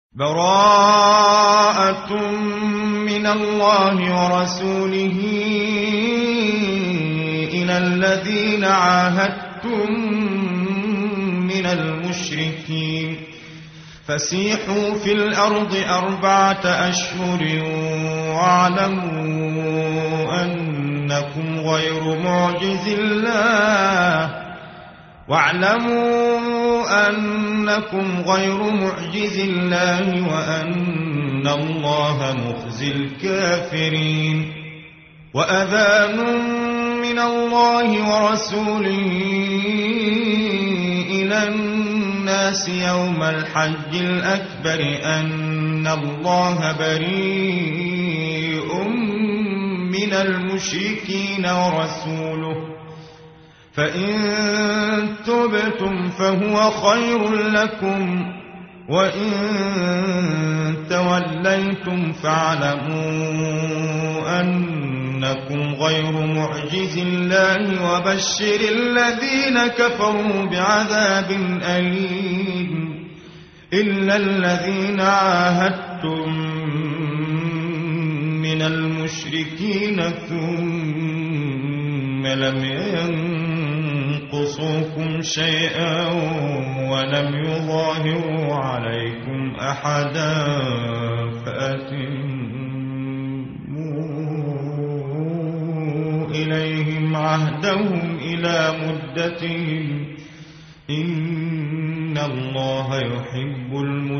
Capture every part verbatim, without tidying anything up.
براءة من الله ورسوله إلى الذين عاهدتم من المشركين فسيحوا في الأرض أربعة أشهر واعلموا أنكم غير معجز الله واعلموا أنكم غير معجز الله وأن الله مخزي الكافرين. وأذان من الله ورسوله إلى الناس يوم الحج الأكبر أن الله بريء من المشركين ورسوله فإن تبتم فهو خير لكم وإن توليتم فاعلموا أنكم غير معجز الله وبشر الذين كفروا بعذاب أليم. إلا الذين عاهدتم من المشركين ثم لم ينقصوكم شيئا ولم يظاهروا عليكم أحدا فأتموا إليهم عهدهم إلى مدتهم إن الله يحب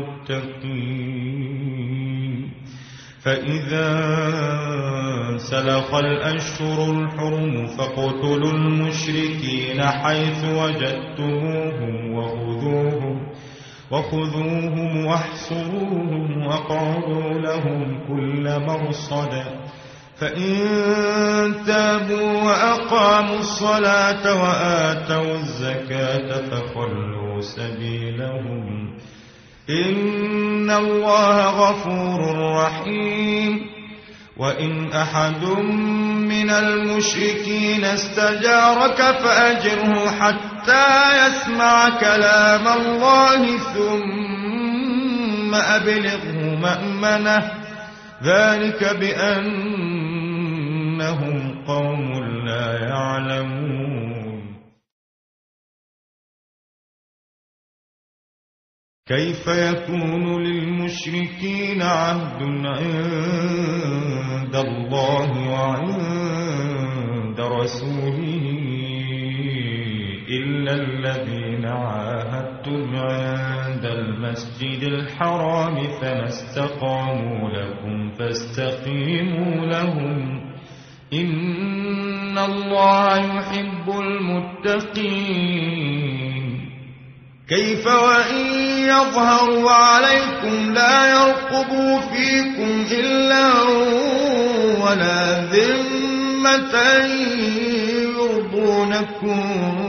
المتقين. فإذا سلخ الأشهر الحرم فاقتلوا المشركين حيث وجدتموهم وخذوهم وخذوهم واحصروهم واقعدوا لهم كل مرصد فإن تابوا وأقاموا الصلاة وآتوا الزكاة فخلوا سبيلهم إن الله غفور رحيم. وإن أحد من المشركين استجارك فأجره حتى يسمع كلام الله ثم أبلغه مأمنه ذلك بأنهم قوم لا يعلمون. كيف يكون للمشركين عهد عند الله وعند رسوله إلا الذين عاهدتم عند المسجد الحرام فما استقاموا لكم فاستقيموا لهم إن الله يحب المتقين. كيف وإن يظهروا عليكم لا يرقبوا فيكم إلا ولا ذمة يرضونكم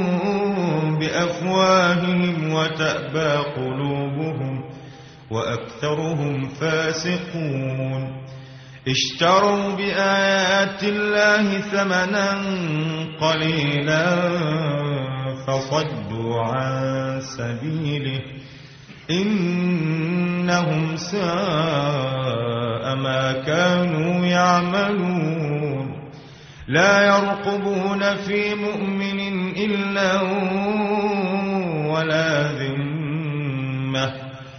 بأفواههم وتأبى قلوبهم وأكثرهم فاسقون. اشتروا بآيات الله ثمنا قليلا فصدوا عن سبيله إنهم ساء ما كانوا يعملون. لا يرقبون في مؤمن إلا ولا ذمة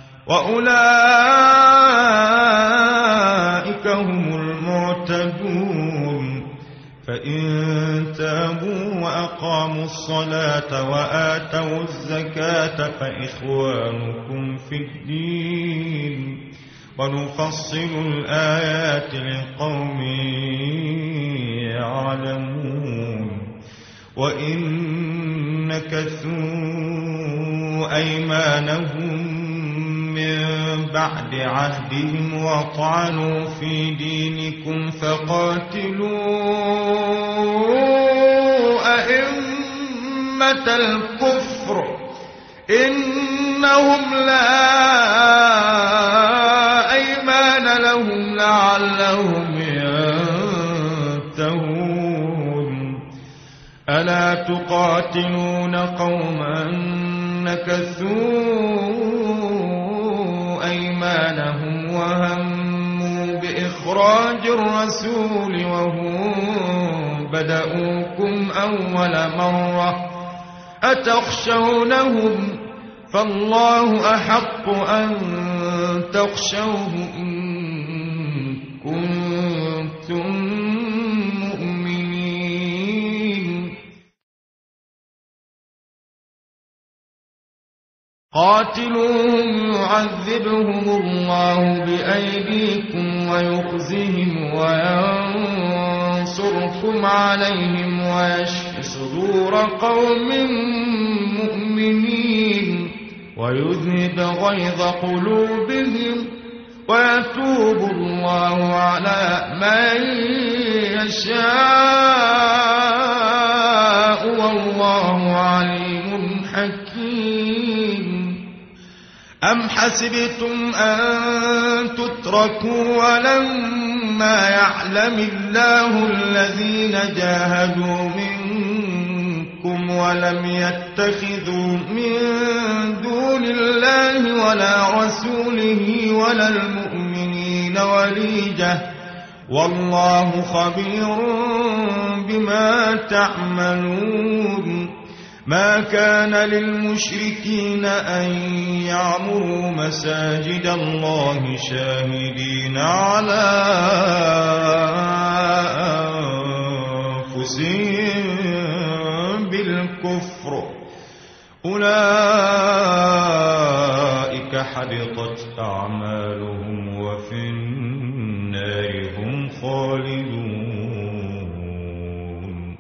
وأولئك هم المعتدون. فإن تابوا وأقاموا الصلاة وآتوا الزكاة فإخوانكم في الدين ونفصل الآيات لقوم يعلمون. وإن نكثوا أيمانهم من بعد عهدهم وطعنوا في دينكم فقاتلوا أئمة الكفر إنهم لا أيمان لهم لعلهم ينتهون. ألا تقاتلون قوما نكثوا أيمانهم الرسول وهم بدؤوكم أول مرة أتخشونهم فالله أحق أن تخشوه إن كنتم مؤمنين قاتلوهم يعذبهم الله بأيديكم ويخزهم وينصركم عليهم ويشف صدور قوم مؤمنين ويذهب غيظ قلوبهم ويتوب الله على من يشاء والله عليم حكيم أم حسبتم أن تتركوا ولما يعلم الله الذين جاهدوا منكم ولم يتخذوا من دون الله ولا رسوله ولا المؤمنين وليجة والله خبير بما تعملون ما كان للمشركين أن يعمروا مساجد الله شاهدين على أنفسهم بالكفر أولئك حبطت أعمالهم وفي النار هم خالدون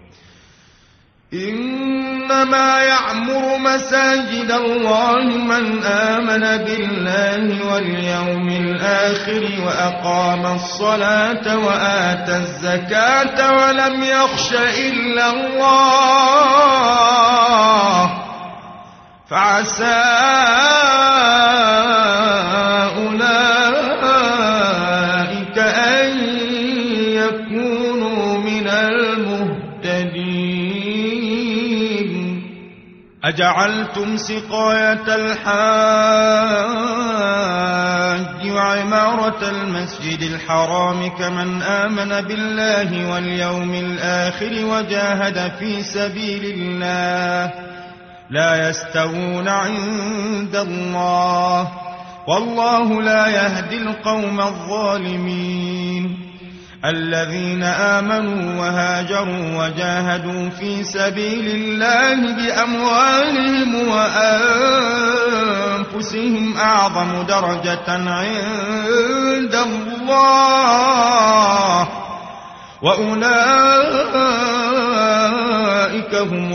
إنما يعمر مساجد الله من آمن بالله واليوم الآخر وأقام الصلاة وآتى الزكاة ولم يخش إلا الله فعسى أولئك أن يكونوا من المهتدين أجعلتم سقاية الحاج وعمارة المسجد الحرام كمن آمن بالله واليوم الآخر وجاهد في سبيل الله لا يستوون عند الله والله لا يهدي القوم الظالمين الذين آمنوا وهاجروا وجاهدوا في سبيل الله بأموالهم وأنفسهم أعظم درجة عند الله وأولئك هم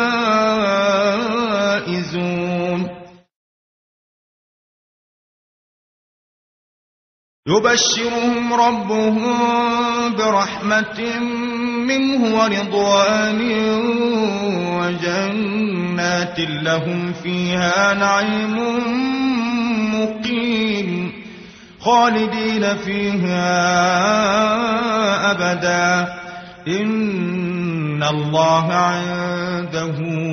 الفائزون يبشرهم ربهم برحمة منه ورضوان وجنات لهم فيها نعيم مقيم خالدين فيها أبدا إن الله عنده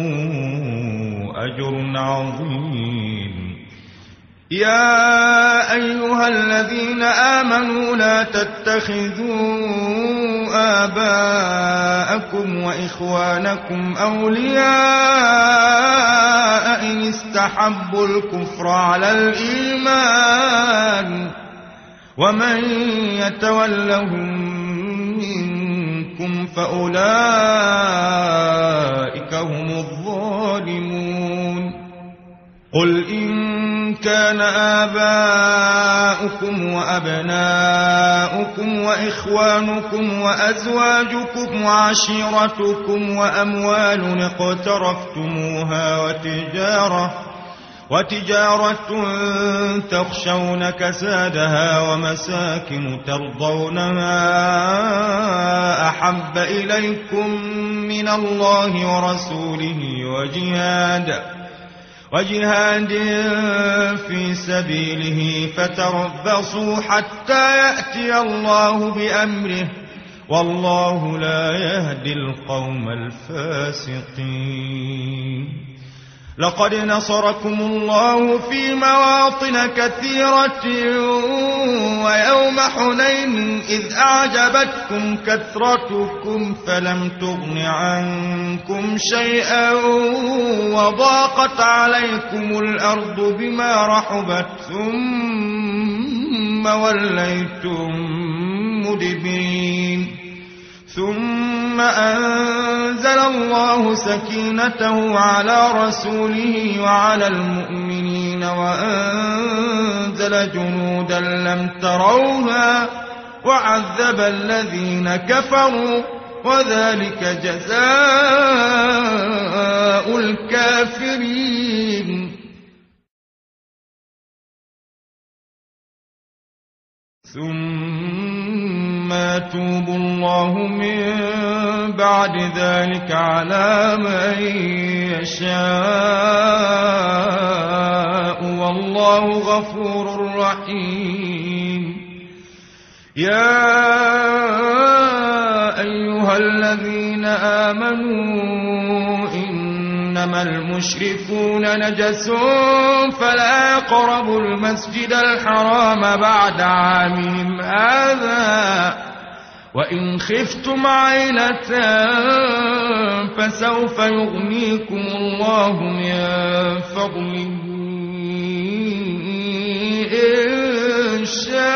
أجر عظيم يا أيها الذين آمنوا لا تتخذوا آباءكم وإخوانكم أولياء إن استحبوا الكفر على الإيمان ومن يتولهم منكم فأولئك هم الظالمون قل إن كان آباؤكم وأبناؤكم وإخوانكم وأزواجكم وعشيرتكم وأموال اقترفتموها وتجارة وتجارة تخشون كسادها ومساكن ترضونها أحب إليكم من الله ورسوله وجهاد وجهاد في سبيله فتربصوا حتى يأتي الله بأمره والله لا يهدي القوم الفاسقين لقد نصركم الله في مواطن كثيرة ويوم حنين إذ أعجبتكم كثرتكم فلم تغن عنكم شيئا وضاقت عليكم الأرض بما رحبت ثم وليتم مدبرين ثم أنزل الله سكينته على رسوله وعلى المؤمنين وأنزل جنودا لم تروها وعذب الذين كفروا وذلك جزاء الكافرين ثم يتوب الله من بعد ذلك على من يشاء والله غفور رحيم. يا أيها الذين آمنوا إنما المشركون نجس فلا يقربوا المسجد الحرام بعد عامهم هذا وإن خفتم عيلة فسوف يغنيكم الله من فضله إن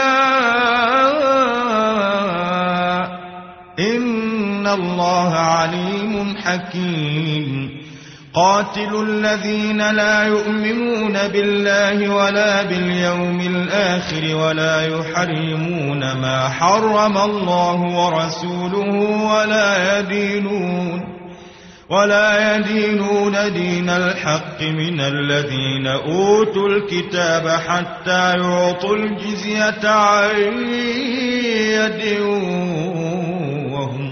شاء إن الله عليم حكيم. قاتلوا الذين لا يؤمنون بالله ولا باليوم الآخر ولا يحرمون ما حرم الله ورسوله ولا يدينون ولا يدينون دين الحق من الذين أوتوا الكتاب حتى يعطوا الجزية عن يد وهم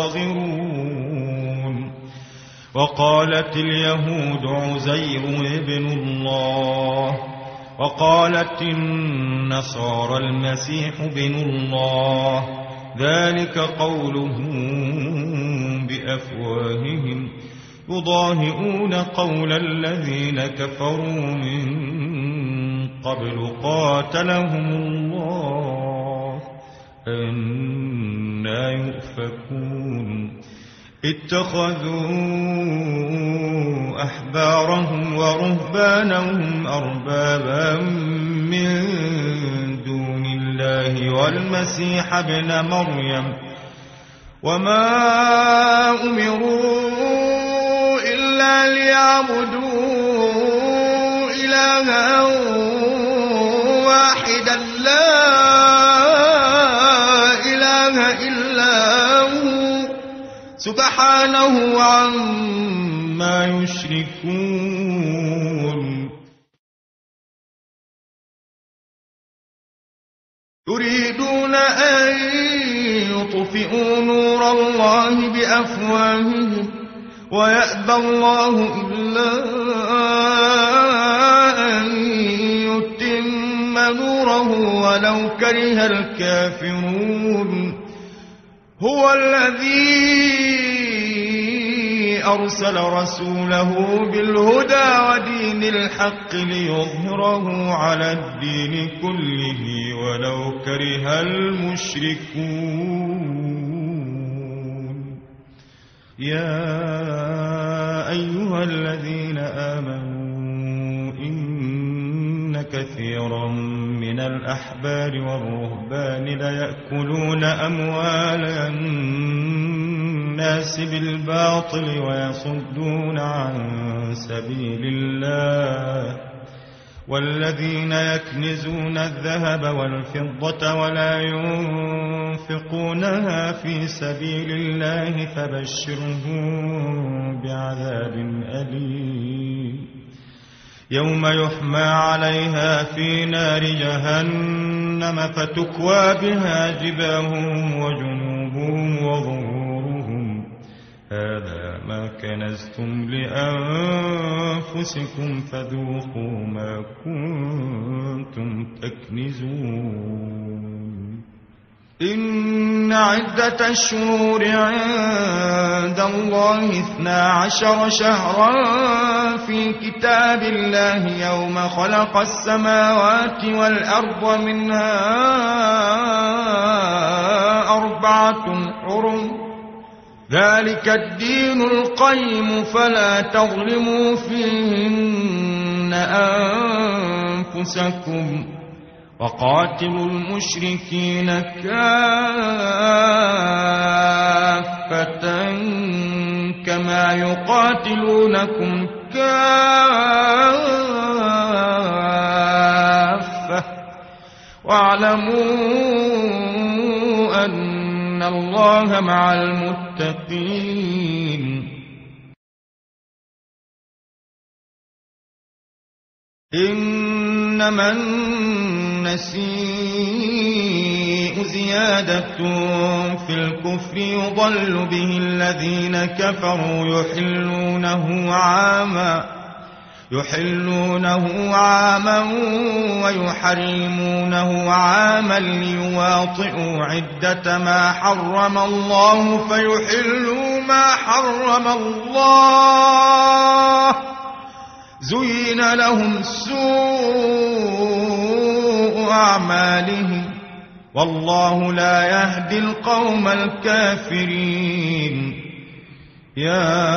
صاغرون. وقالت اليهود عزير ابن الله وقالت النصارى المسيح ابن الله ذلك قولهم بأفواههم يضاهئون قول الذين كفروا من قبل قاتلهم الله أنى يؤفكون. اتخذوا أحبارهم ورهبانهم أربابا من دون الله والمسيح ابن مريم وما أمروا إلا ليعبدوا إلها واحدا لا إله إلا سبحانه عما يشركون. يريدون أن يطفئوا نور الله بأفواههم ويأبى الله إلا أن يتم نوره ولو كره الكافرون. هو الذي أرسل رسوله بالهدى ودين الحق ليظهره على الدين كله ولو كره المشركون. يا أيها الذين آمنوا إن كثيرا من الأحبار والرهبان ليأكلون أموال الناس بالباطل ويصدون عن سبيل الله والذين يكنزون الذهب والفضة ولا ينفقونها في سبيل الله فبشرهم بعذاب أليم. يوم يحمى عليها في نار جهنم فتكوى بها جباههم وجنوبهم وظهورهم هذا ما كنزتم لأنفسكم فذوقوا ما كنتم تكنزون. إن عدة الشهور عند الله اثنا عشر شهرا في في كتاب الله يوم خلق السماوات والأرض منها أربعة حرم ذلك الدين القيم فلا تظلموا فيهن أنفسكم وقاتلوا المشركين كافة كما يقاتلونكم كافة واعلموا أن الله مع المتقين إنما النسيء زيادة في الكفر يضل به الذين كفروا يحلونه عاما يحلونه عاما ويحرمونه عاما ليواطئوا عدة ما حرم الله فيحلوا ما حرم الله زين لهم سوء أعمالهم والله لا يهدي القوم الكافرين يا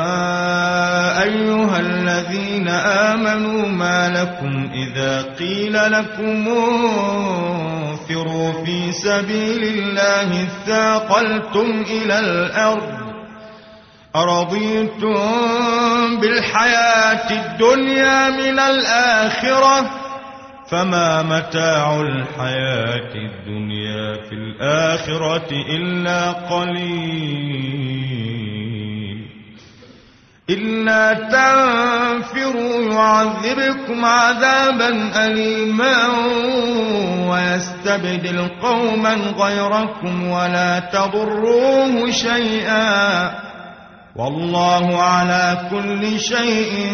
أيها الذين آمنوا ما لكم إذا قيل لكم انفروا في سبيل الله اثاقلتم إلى الأرض أرضيتم بالحياة الدنيا من الآخرة فما متاع الحياة الدنيا في الآخرة إلا قليل إلا تنفروا يعذبكم عذابا أليما ويستبدل قوما غيركم ولا تضروه شيئا والله على كل شيء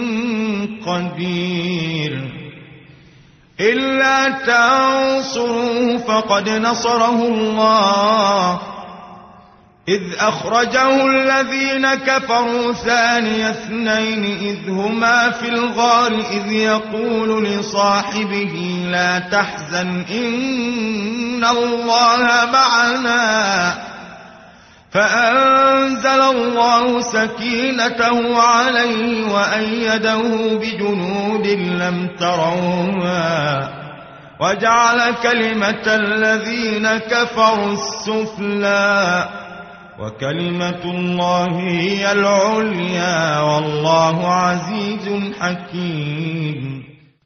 قدير إلا تنصروه فقد نصره الله إذ أخرجه الذين كفروا ثاني اثنين إذ هما في الغار إذ يقول لصاحبه لا تحزن إن الله معنا فأنزل الله سكينته عليه وأيده بجنود لم تروها وجعل كلمة الذين كفروا السفلى وكلمة الله هي العليا والله عزيز حكيم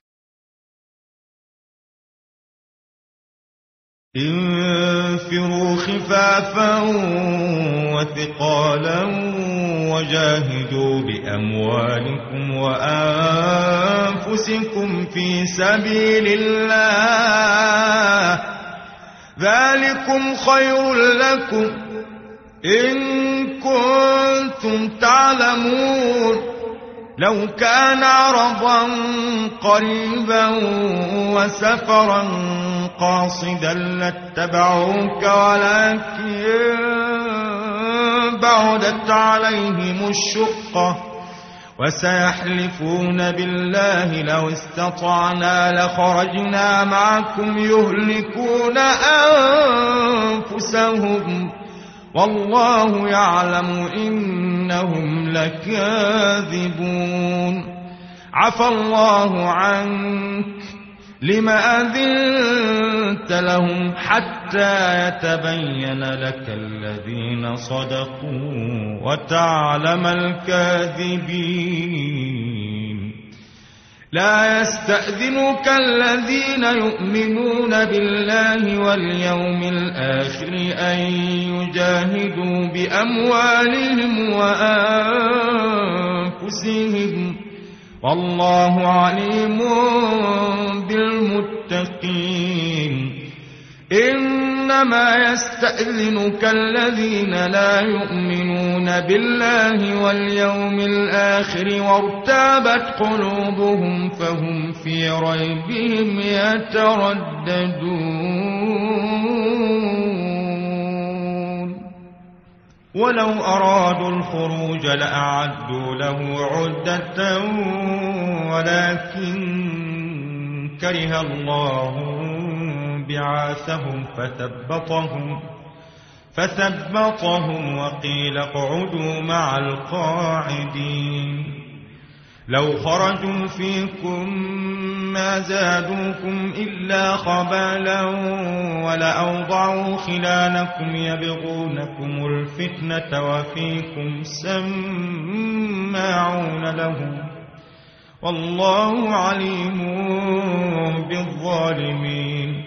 انفروا خفافا وثقالا وجاهدوا بأموالكم وأنفسكم في سبيل الله ذلكم خير لكم إن كنتم تعلمون لو كان عرضا قريبا وسفرا قاصدا لاتبعوك ولكن بعدت عليهم الشقة وسيحلفون بالله لو استطعنا لخرجنا معكم يهلكون أنفسهم والله يعلم إنهم لكاذبون عفى الله عنك لما أذنت لهم حتى يتبين لك الذين صدقوا وتعلم الكاذبين لا يستأذنك الذين يؤمنون بالله واليوم الآخر أن يجاهدوا بأموالهم وأنفسهم والله عليم بالمتقين إنما يستأذنك الذين لا يؤمنون بالله واليوم الآخر وارتابت قلوبهم فهم في ريبهم يترددون ولو أرادوا الخروج لأعدوا له عدة ولكن كره الله بعاثهم فثبطهم فثبطهم وقيل اقعدوا مع القاعدين لو خرجوا فيكم ما زادوكم إلا خبالا ولأوضعوا خلالكم يبغونكم الفتنة وفيكم سماعون لهم والله عليم بالظالمين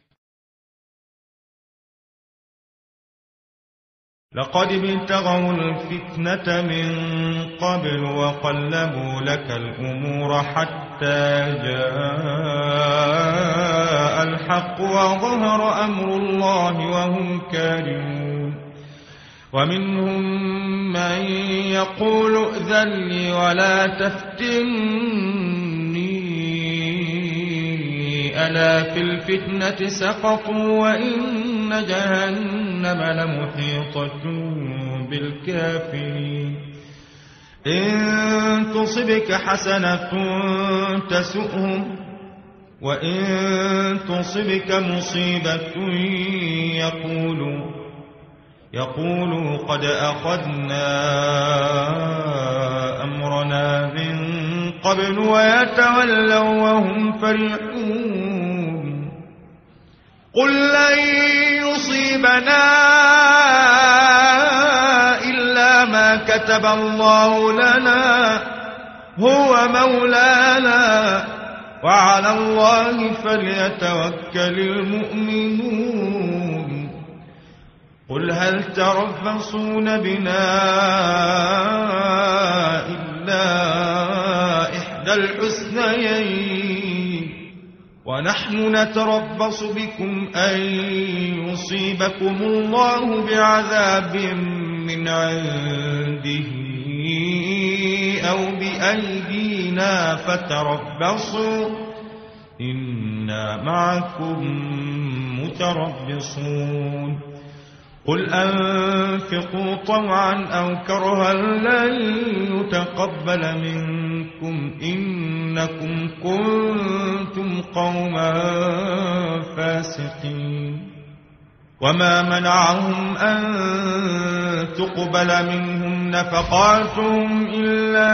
لقد ابتغوا الفتنة من قبل وقلبوا لك الأمور حتى جاء الحق وظهر أمر الله وهم كارهون ومنهم من يقول ائذن لي ولا تفتني ألا في الفتنة سقطوا وإن جهنم لمحيطة بالكافرين إن تصبك حسنة تسؤهم وإن تصبك مصيبة يقولوا يقولوا قد أخذنا أمرنا من قبل ويتولوا وهم فرحون قل لن يصيبنا إلا ما كتب الله لنا هو مولانا وعلى الله فليتوكل المؤمنون قل هل تربصون بنا إلا إحدى الحسنيين ونحن نتربص بكم أن يصيبكم الله بعذاب من عنده أو بأيدينا فتربصوا إنا معكم متربصون قل أنفقوا طوعا أو كرها لن يتقبل منكم إنكم كنتم قوما فاسقين وما منعهم أن تقبل منهم نفقاتهم إلا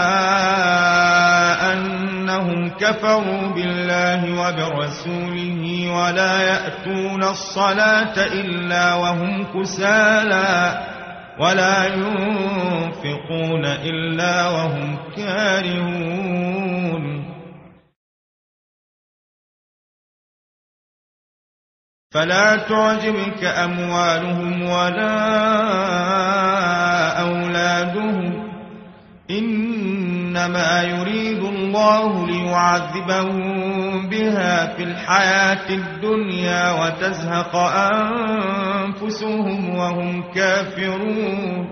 أنهم كفروا بالله وبرسوله ولا يأتون الصلاة إلا وهم كسالى ولا ينفقون إلا وهم كارهون فلا تعجبك أموالهم ولا أولادهم إنما يريد الله ليعذبهم بها في الحياة الدنيا وتزهق أنفسهم وهم كافرون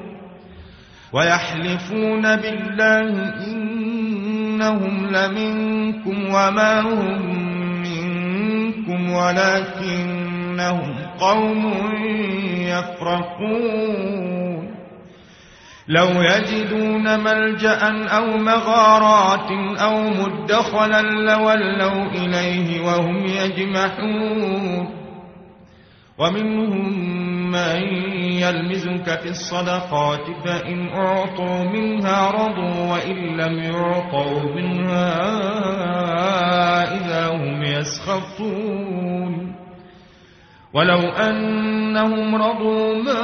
ويحلفون بالله إنهم لمنكم وما هم منكم ولكنهم قوم يفرقون لو يجدون ملجأ أو مغارات أو مدخلا لولوا إليه وهم يجمحون ومنهم من يلمزك في الصدقات فإن أعطوا منها رضوا وإن لم يعطوا منها إذا هم يسخطون ولو أنهم رضوا ما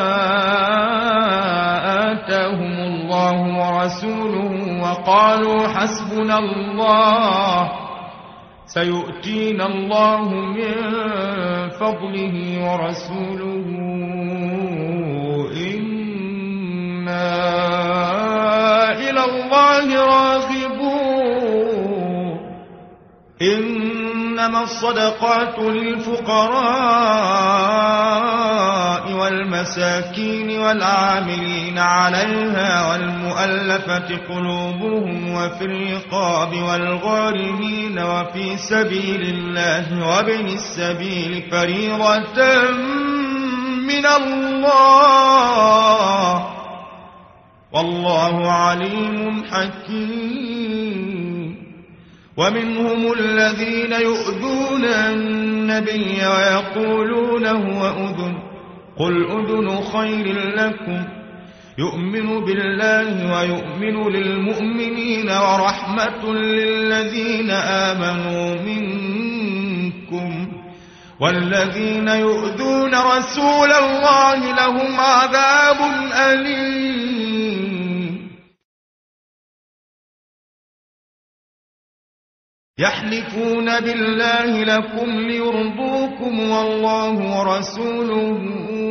آتاهم الله ورسوله وقالوا حسبنا الله سيؤتينا الله من فضله ورسوله إنا إلى الله راغبون إنما الصدقات للفقراء والمساكين والعاملين عليها والمؤلفة قلوبهم وفي الرقاب والغارمين وفي سبيل الله وابن السبيل فريضة من الله والله عليم حكيم. ومنهم الذين يؤذون النبي ويقولون هو أذن قل أذن خير لكم يؤمن بالله ويؤمن للمؤمنين ورحمة للذين آمنوا منكم والذين يؤذون رسول الله لهم عذاب أليم. يحلفون بالله لكم ليرضوكم والله ورسوله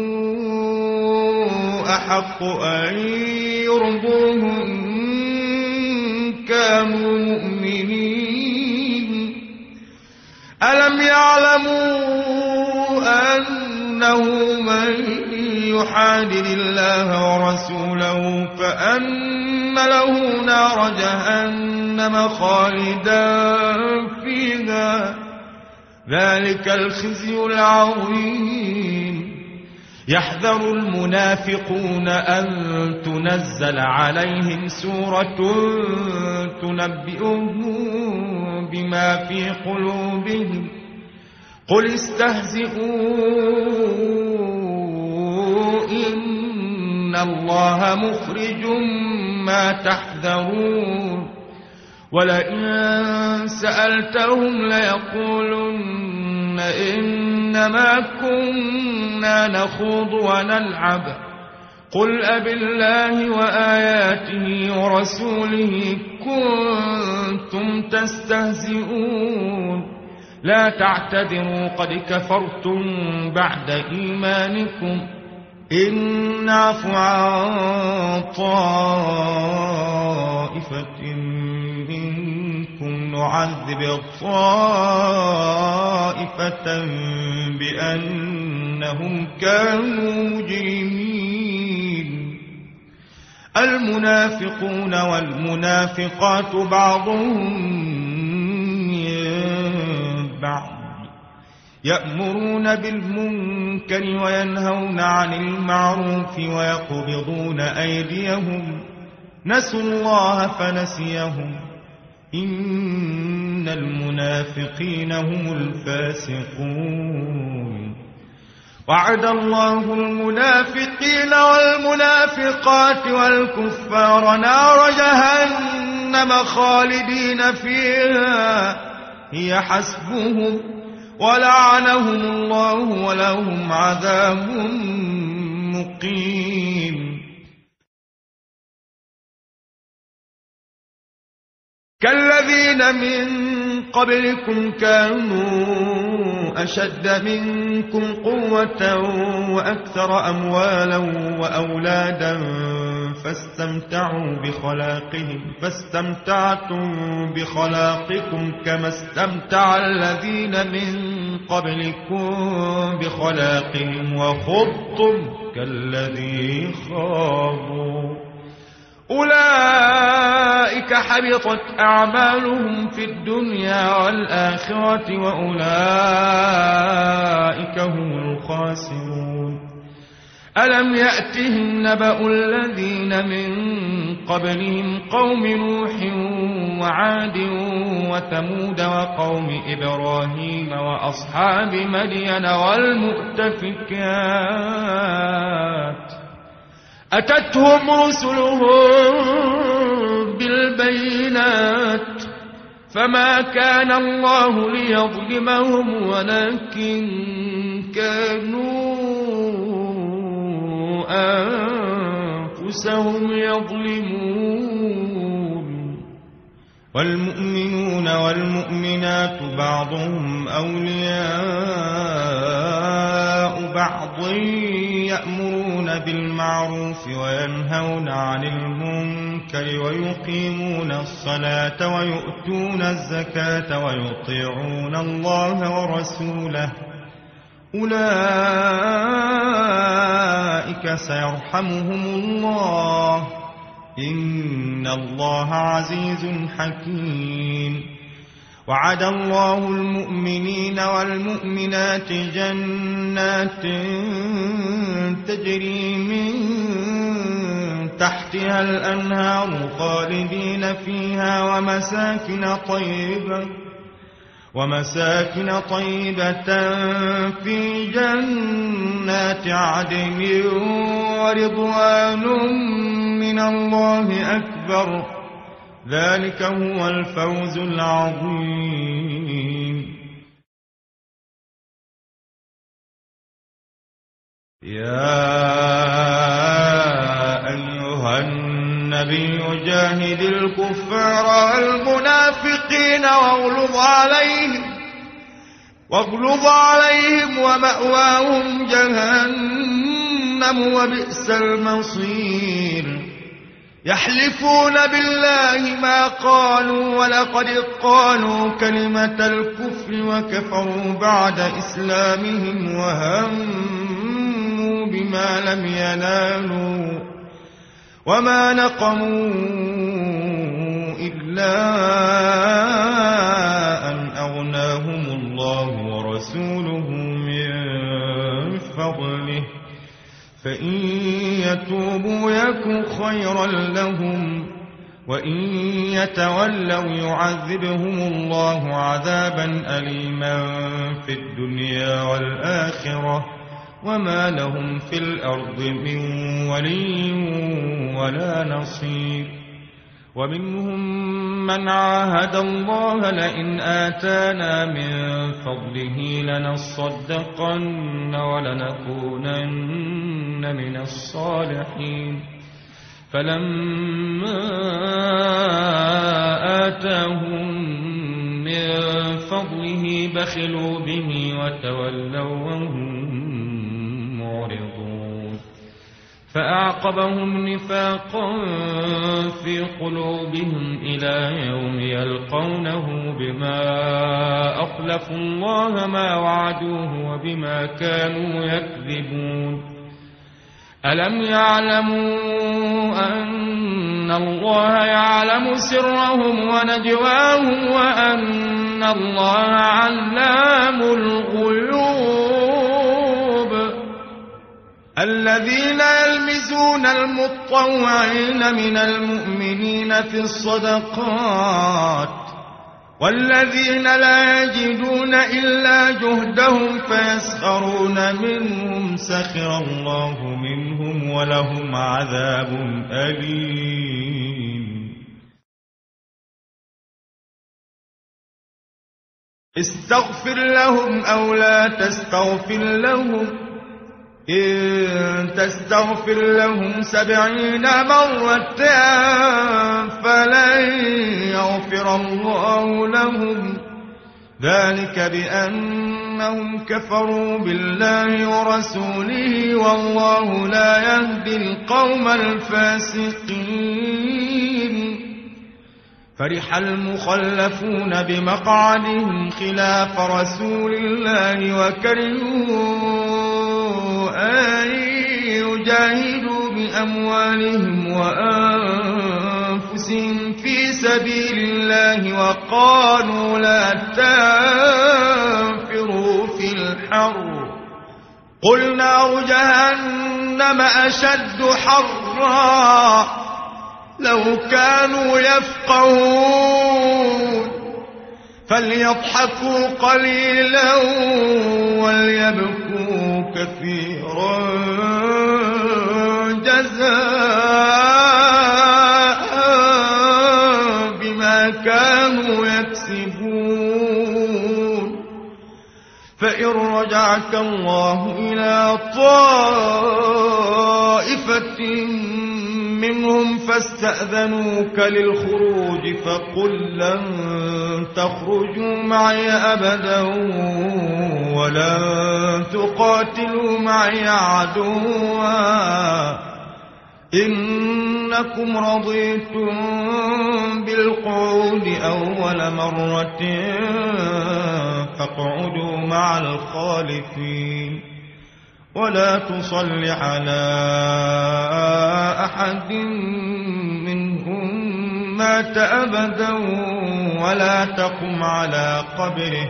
أحق أن يرضوه إن كانوا مؤمنين. ألم يعلموا أنه من يحادد الله ورسوله فأن له نار جهنم خالدا فيها ذلك الخزي العظيم. يحذر المنافقون أن تنزل عليهم سورة تنبئهم بما في قلوبهم قل استهزئوا إن الله مخرج ما تحذرون. ولئن سألتهم ليقولن إنما كنا نخوض ونلعب قل أبالله وآياته ورسوله كنتم تستهزئون لا تعتذروا قد كفرتم بعد إيمانكم إن نعف عن طائفة منكم نعذب طائفة بأنهم كانوا مجرمين. المنافقون والمنافقات بعضهم من بعض يأمرون بالمنكر وينهون عن المعروف ويقبضون أيديهم نسوا الله فنسيهم إن المنافقين هم الفاسقون. وعد الله المنافقين والمنافقات والكفار نار جهنم خالدين فيها هي حسبهم ولعنهم الله ولهم عذاب مقيم. كالذين من قبلكم كانوا أشد منكم قوة وأكثر أموالا وأولادا فاستمتعوا بخلاقهم فاستمتعتم بخلاقكم كما استمتع الذين من قبلكم بخلاقهم وخضتم كالذي خاضوا أولئك حبطت أعمالهم في الدنيا والآخرة وأولئك هم الخاسرون. ألم يأتهم نبأ الذين من قبلهم قوم نوح وعاد وثمود وقوم إبراهيم وأصحاب مدين والمؤتفكات أتتهم رسلهم بالبينات فما كان الله ليظلمهم ولكن كانوا أنفسهم يظلمون. والمؤمنون والمؤمنات بعضهم أولياء بعض يأمرون بالمعروف وينهون عن المنكر ويقيمون الصلاة ويؤتون الزكاة ويطيعون الله ورسوله أولئك سيرحمهم الله إن الله عزيز حكيم. وعد الله المؤمنين والمؤمنات جنات تجري من تحتها الأنهار خالدين فيها ومساكن طيبة ومساكن طيبة في جنات عدن ورضوان من الله أكبر ذلك هو الفوز العظيم. يا أيها النبي جاهد الكفار والمنافقين واغلظ عليهم واغلظ عليهم ومأواهم جهنم وبئس المصير. يحلفون بالله ما قالوا ولقد قالوا كلمة الكفر وكفروا بعد إسلامهم وهموا بما لم ينالوا وما نقموا إلا أن أغناهم الله ورسوله من فضله فإن يتوبوا يك خيرا لهم وإن يتولوا يعذبهم الله عذابا أليما في الدنيا والآخرة وما لهم في الأرض من ولي ولا نصير. ومنهم من عاهد الله لئن آتانا من فضله لنصدقن ولنكونن من الصالحين فلما آتاهم من فضله بخلوا به وتولوا وهم معرضون. فأعقبهم نفاقا في قلوبهم إلى يوم يلقونه بما أخلفوا الله ما وعدوه وبما كانوا يكذبون. ألم يعلموا أن الله يعلم سرهم ونجواهم وأن الله علام الغيوب. الذين يلمزون المطوعين من المؤمنين في الصدقات والذين لا يجدون إلا جهدهم فيسخرون منهم سخر الله منهم ولهم عذاب أليم. استغفر لهم أو لا تستغفر لهم إن تستغفر لهم سبعين مرة فلن يغفر الله لهم ذلك بأنهم كفروا بالله ورسوله والله لا يهدي القوم الفاسقين. فرح المخلفون بمقعدهم خلاف رسول الله وكرهوا أن يجاهدوا بأموالهم وأنفسهم في سبيل الله وقالوا لا تنفروا في الحر قل نار جهنم أشد حرا لو كانوا يفقهون فليضحكوا قليلا وليبكوا كثيرا جزاء بما كانوا يكسبون. فإن رجعك الله إلى طائفة منهم فاستأذنوك للخروج فقل لن تخرجوا معي أبدا ولن تقاتلوا معي عدوا إنكم رضيتم بالقعود أول مرة فاقعدوا مع الخالفين ولا تصل على أحد منهم مات أبدا ولا تقم على قبره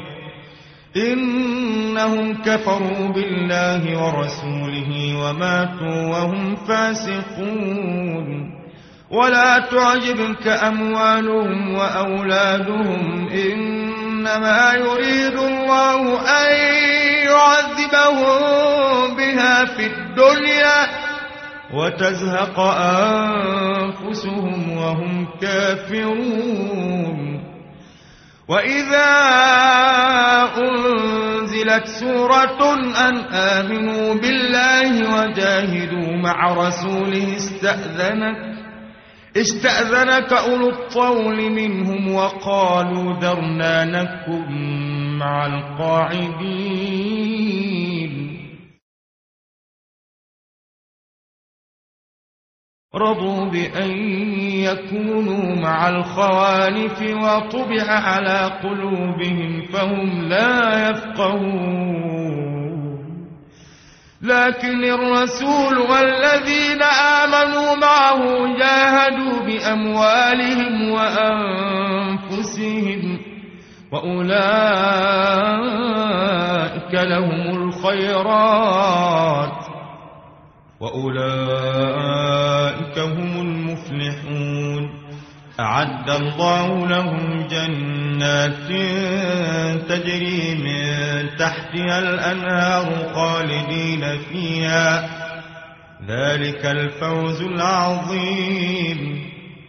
إنهم كفروا بالله ورسوله وماتوا وهم فاسقون ولا تعجبك أموالهم وأولادهم إنما يريد الله أن يعذبهم بها في الدنيا وتزهق أنفسهم وهم كافرون وإذا أنزلت سورة أن آمنوا بالله وجاهدوا مع رسوله استأذنك استأذنك أولو الطول منهم وقالوا ذرنا نكن مع القاعدين رضوا بأن يكونوا مع الخوالف وطبع على قلوبهم فهم لا يفقهون لكن الرسول والذين آمنوا معه جاهدوا بأموالهم وأنفسهم وأولئك لهم الخيرات وأولئك هم المفلحون أعد الله لهم جنات تجري من تحتها الأنهار خالدين فيها ذلك الفوز العظيم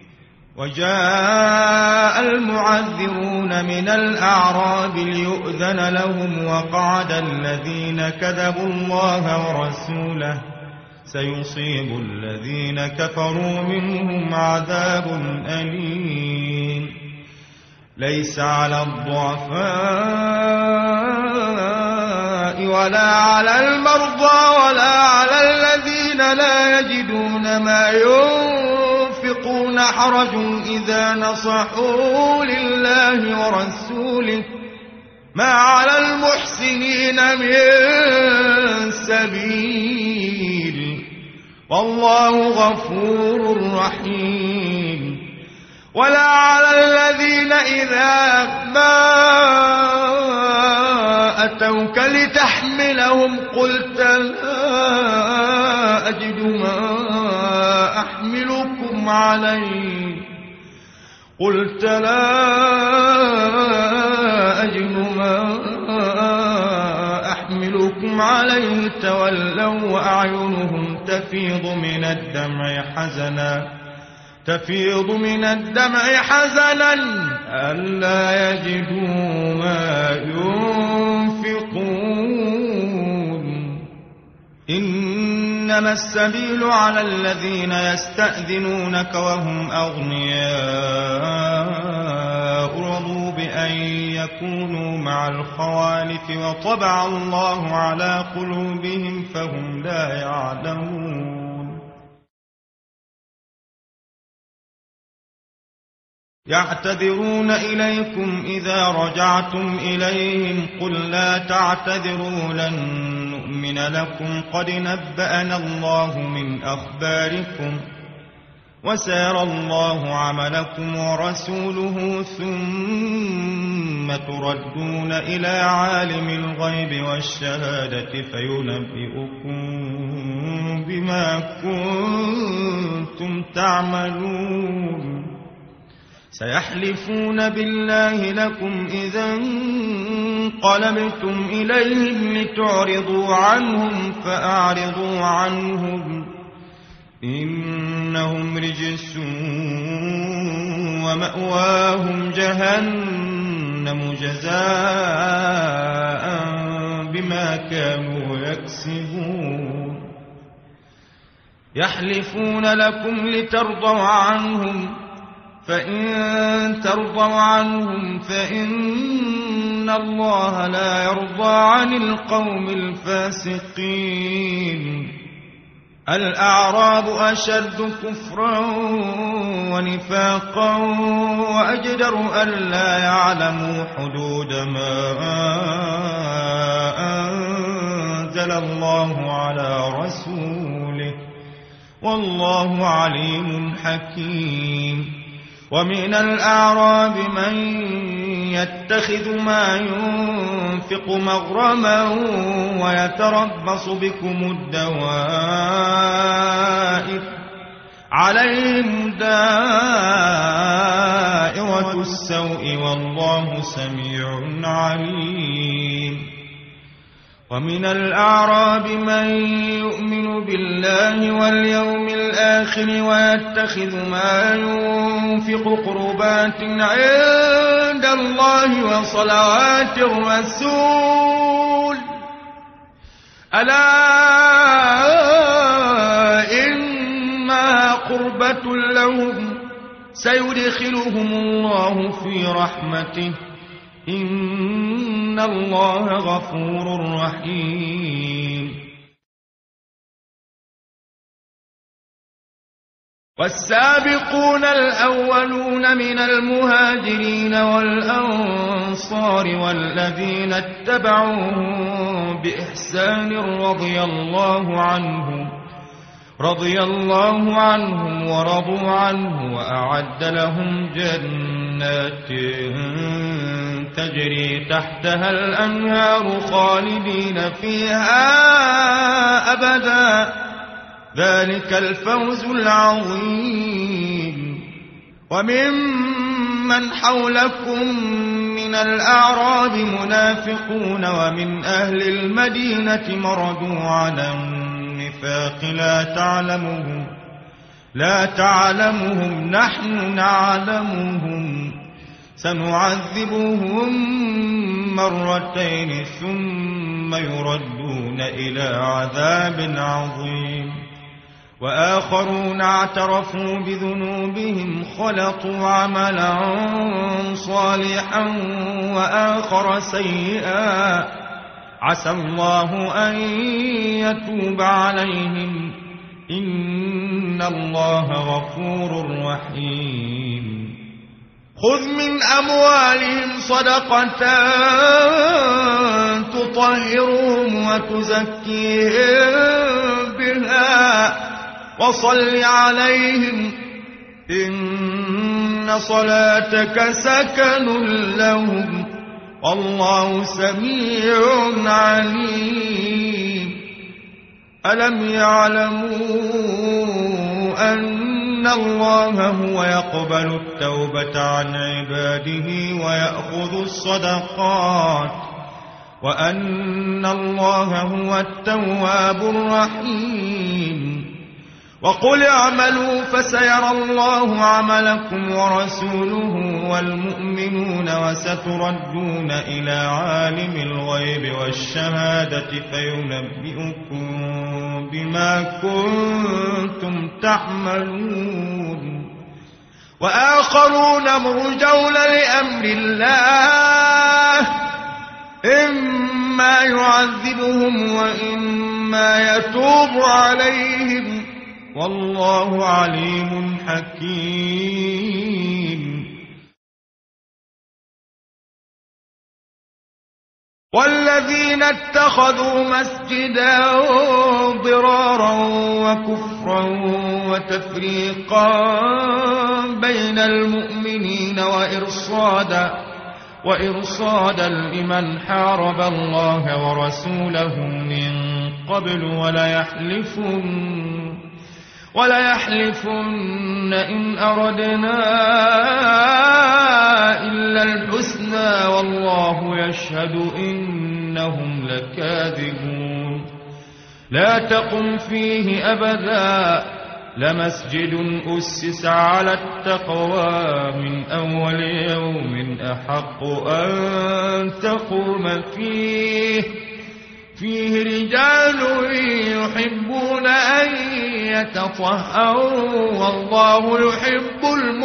وجاء المعذرون من الأعراب ليؤذن لهم وقعد الذين كذبوا الله ورسوله سيصيب الذين كفروا منهم عذاب أليم ليس على الضعفاء ولا على المرضى ولا على الذين لا يجدون ما ينفقون حرج إذا نصحوا لله ورسوله ما على المحسنين من سبيل والله غفور رحيم ولا على الذين إذا ما أتوك لتحملهم قلت لا أجد ما أحملكم عليه قلت لا أجد ما أحملكم عليه تولوا وأعينهم تفيض من الدمع حزنا تفيض من الدمع حزنا ألا يجدوا ما ينفقون إنما السبيل على الذين يستأذنونك وهم أغنياء رضوا بأن يكونوا مع الخوالف وطبع الله على قلوبهم فهم لا يعلمون يعتذرون إليكم إذا رجعتم إليهم قل لا تعتذروا لن نؤمن لكم قد نبأنا الله من أخباركم وسيرى الله عملكم ورسوله ثم تردون إلى عالم الغيب والشهادة فينبئكم بما كنتم تعملون سيحلفون بالله لكم إذا انقلبتم إليهم لتعرضوا عنهم فأعرضوا عنهم إنهم رجس ومأواهم جهنم جزاء بما كانوا يكسبون يحلفون لكم لترضوا عنهم فإن ترضوا عنهم فإن الله لا يرضى عن القوم الفاسقين الأعراب أشد كفرا ونفاقا وأجدر ألا يعلموا حدود ما أنزل الله على رسوله والله عليم حكيم ومن الأعراب من يتخذ ما ينفق مغرما ويتربص بكم الدوائر عليهم دائرة السوء والله سميع عليم. ومن الأعراب من يؤمن بالله واليوم الآخر ويتخذ ما ينفق قربات عند الله وصلوات الرسول ألا إنها قربة لهم سيدخلهم الله في رحمته إن الله غفور رحيم. والسابقون الأولون من المهاجرين والأنصار والذين اتبعوهم بإحسان رضي الله عنهم رضي الله عنهم ورضوا عنه وأعد لهم جنات تجري تحتها الأنهار خالدين فيها أبدا ذلك الفوز العظيم. وممن حولكم من الأعراب منافقون ومن أهل المدينة مردوا على النفاق لا تعلمهم لا تعلمهم نحن نعلمهم سنعذبهم مرتين ثم يردون إلى عذاب عظيم. وآخرون اعترفوا بذنوبهم خلطوا عملا صالحا وآخر سيئا عسى الله أن يتوب عليهم إن الله غفور رحيم. خذ من أموالهم صدقة تطهرهم وتزكيهم بها وصل عليهم إن صلاتك سكن لهم والله سميع عليم. ألم يعلموا أن الله هو يقبل التوبة عن عباده ويأخذ الصدقات وأن الله هو التواب الرحيم. وقل اعملوا فسيرى الله عملكم ورسوله والمؤمنون وستردون إلى عالم الغيب والشهادة فينبئكم بما كنتم تعملون. وآخرون مرجون لأمر الله إما يعذبهم وإما يتوب عليهم والله عليم حكيم. والذين اتخذوا مسجدا ضرارا وكفرا وتفريقا بين المؤمنين وإرصادا وإرصادا لمن حارب الله ورسوله من قبل ولا يحلفون ولا يحلفن إن أردنا إلا الحسنى والله يشهد إنهم لكاذبون. لا تقم فيه أبدا لمسجد أسس على التقوى من أول يوم أحق أن تقوم فيه فيه رجال يحبون أن يتطهروا والله يحب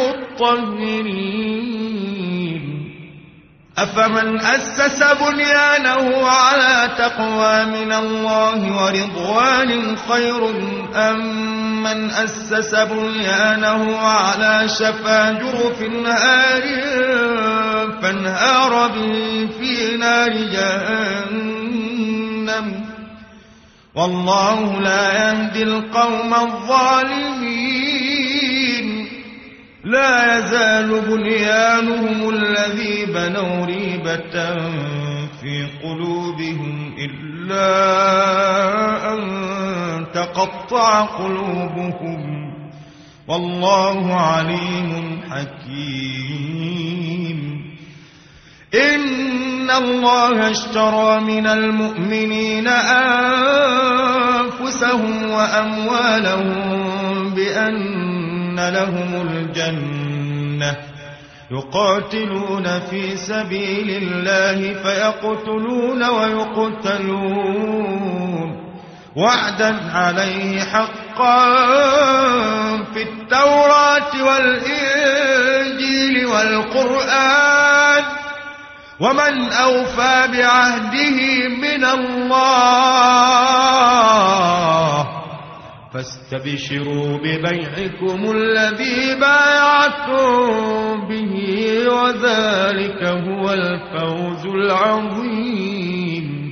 المطهرين. أفمن أسس بنيانه على تقوى من الله ورضوان خير أم من أسس بنيانه على شفا جرف نهار فانهار به في نار جهنم والله لا يهدي القوم الظالمين. لا يزال بنيانهم الذي بنوا ريبة في قلوبهم إلا أن تقطع قلوبهم والله عليم حكيم. إن الله اشترى من المؤمنين أنفسهم وأموالهم بأن لهم الجنة يقاتلون في سبيل الله فيقتلون ويقتلون وعدا عليه حقا في التوراة والإنجيل والقرآن ومن أوفى بعهده من الله فاستبشروا ببيعكم الذي بايعتم به وذلك هو الفوز العظيم.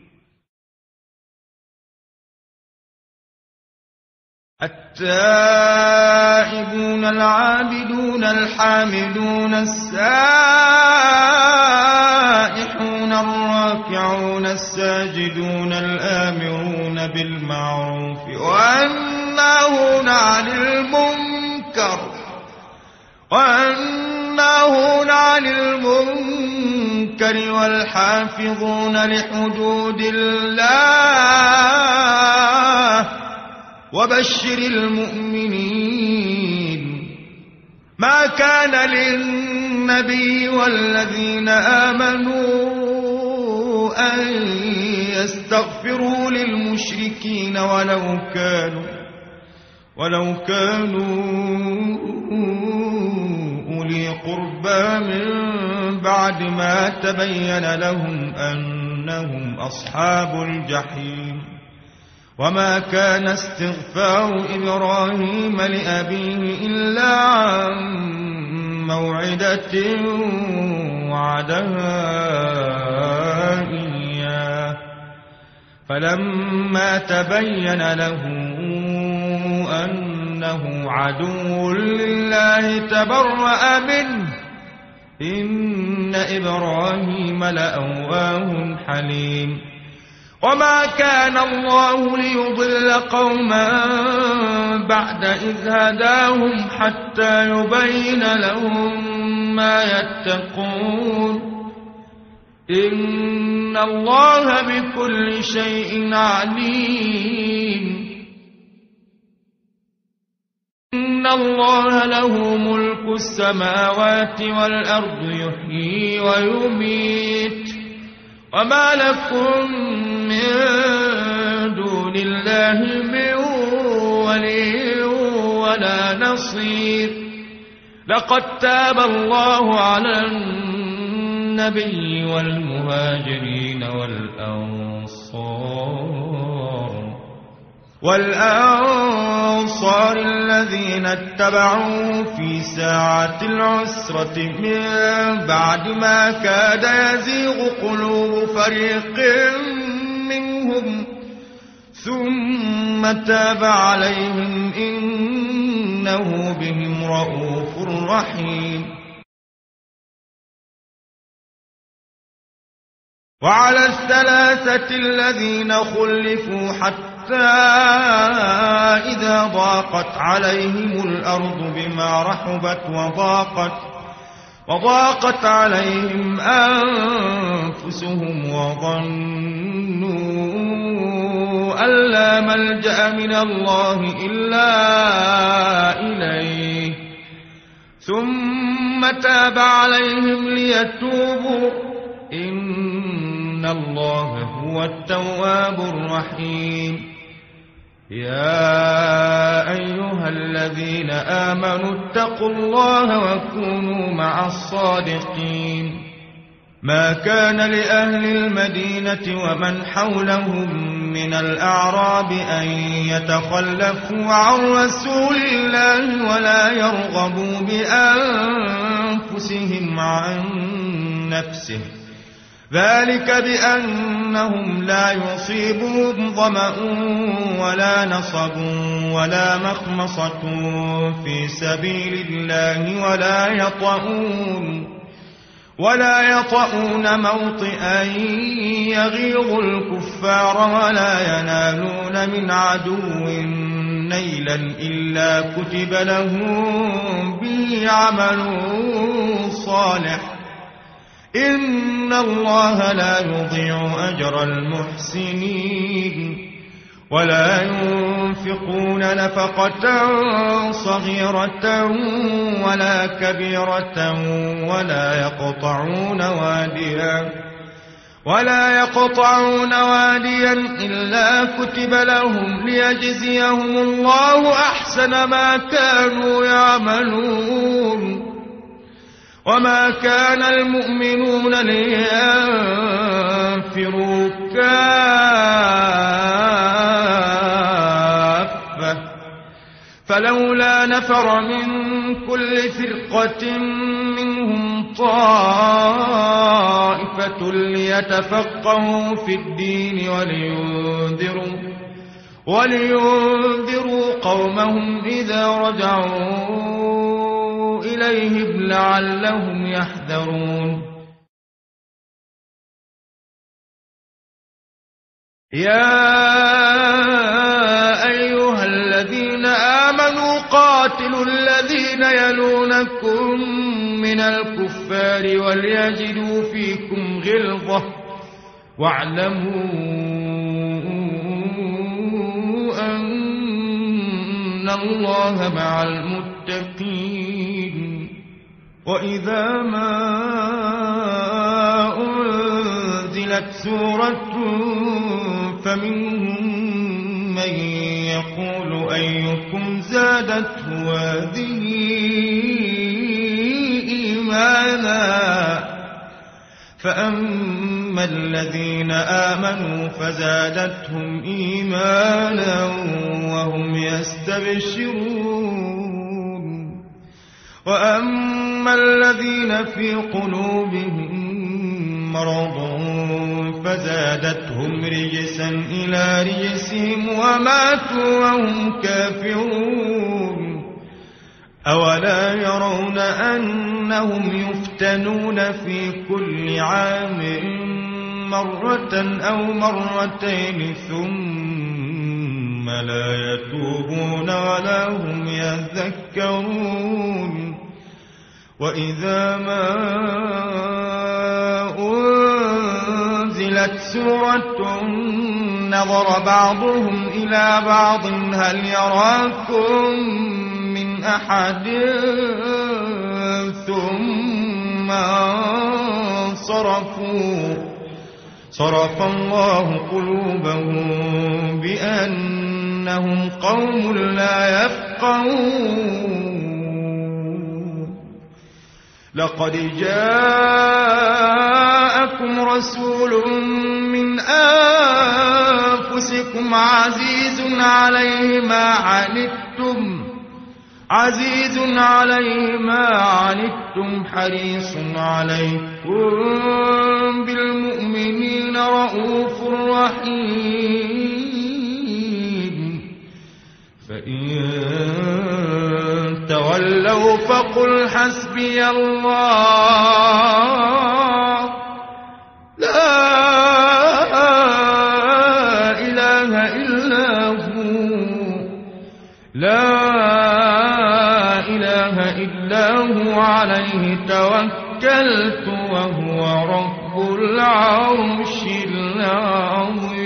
التائبون العابدون الحامدون السائحون الراكعون الساجدون الآمرون بالمعروف والناهون عن المنكر والناهون عن المنكر والحافظون لحدود الله وبشر المؤمنين. ما كان للنبي والذين آمنوا أن يستغفروا للمشركين ولو كانوا ولو كانوا أولي قربى من بعد ما تبين لهم أنهم أصحاب الجحيم. وما كان استغفار إبراهيم لأبيه إلا عن موعدة وعدها إياه فلما تبين له أنه عدو لله تبرأ منه إن إبراهيم لأواه حليم. وما كان الله ليضل قوما بعد إذ هداهم حتى يبين لهم ما يتقون إن الله بكل شيء عليم. إن الله له ملك السماوات والأرض يحيي ويميت وما لكم من دون الله من ولي ولا نصير. لقد تاب الله على النبي والمهاجرين والأنصار والأنصار الذين اتبعوا في ساعة العسرة من بعد ما كاد يزيغ قلوب فريق منهم ثم تاب عليهم إنه بهم رءوف رحيم. وعلى الثلاثة الذين خلفوا حتى إذا ضاقت عليهم الأرض بما رحبت وضاقت وضاقت عليهم أنفسهم وظنوا أن لا ملجأ من الله إلا إليه ثم تاب عليهم ليتوبوا إن الله هو التواب الرحيم. يا أيها الذين آمنوا اتقوا الله وكونوا مع الصادقين. ما كان لأهل المدينة ومن حولهم من الأعراب أن يتخلفوا عن رسول الله ولا يرغبوا بأنفسهم عن نفسه ذلك بأنهم لا يصيبهم ظمأ ولا نصب ولا مخمصة في سبيل الله ولا يطؤون ولا يطؤون موطئا يغيظ الكفار ولا ينالون من عدو نيلا إلا كتب لهم به عمل صالح إن الله لا يضيع أجر المحسنين ولا ينفقون نفقة صغيرة ولا كبيرة ولا يقطعون واديا ولا يقطعون واديا إلا كتب لهم ليجزيهم الله أحسن ما كانوا يعملون وما كان المؤمنون لينفروا كافة فلولا نفر من كل فرقة منهم طائفة ليتفقهوا في الدين ولينذروا ولينذروا قومهم إذا رجعوا إليهم لعلهم يحذرون يا أيها الذين آمنوا قاتلوا الذين يلونكم من الكفار وليجدوا فيكم غلظة واعلموا أن الله مع المتقين وإذا ما أنزلت سورة فمنهم من يقول أيكم زادته هذه إيمانا فأما الذين آمنوا فزادتهم إيمانا وهم يستبشرون وأما الذين في قلوبهم مرض فزادتهم رجسا إلى رجسهم وماتوا وهم كافرون أولا يرون أنهم يفتنون في كل عام مرة أو مرتين ثم لا يتوبون ولا هم يذكرون وإذا ما أنزلت سورة نظر بعضهم إلى بعض هل يراكم من أحد ثم انصرفوا صرف الله قلوبهم بأنهم قوم لا يفقهون لقد جاءكم رسول من أنفسكم عزيز عليه ما عنتم عزيز عليه ما عنتم حريص عليكم بالمؤمنين رؤوف رحيم فإن تولوا فقل حسبي الله لا إله إلا هو لا إله إلا هو عليه توكلت وهو رب العرش العظيم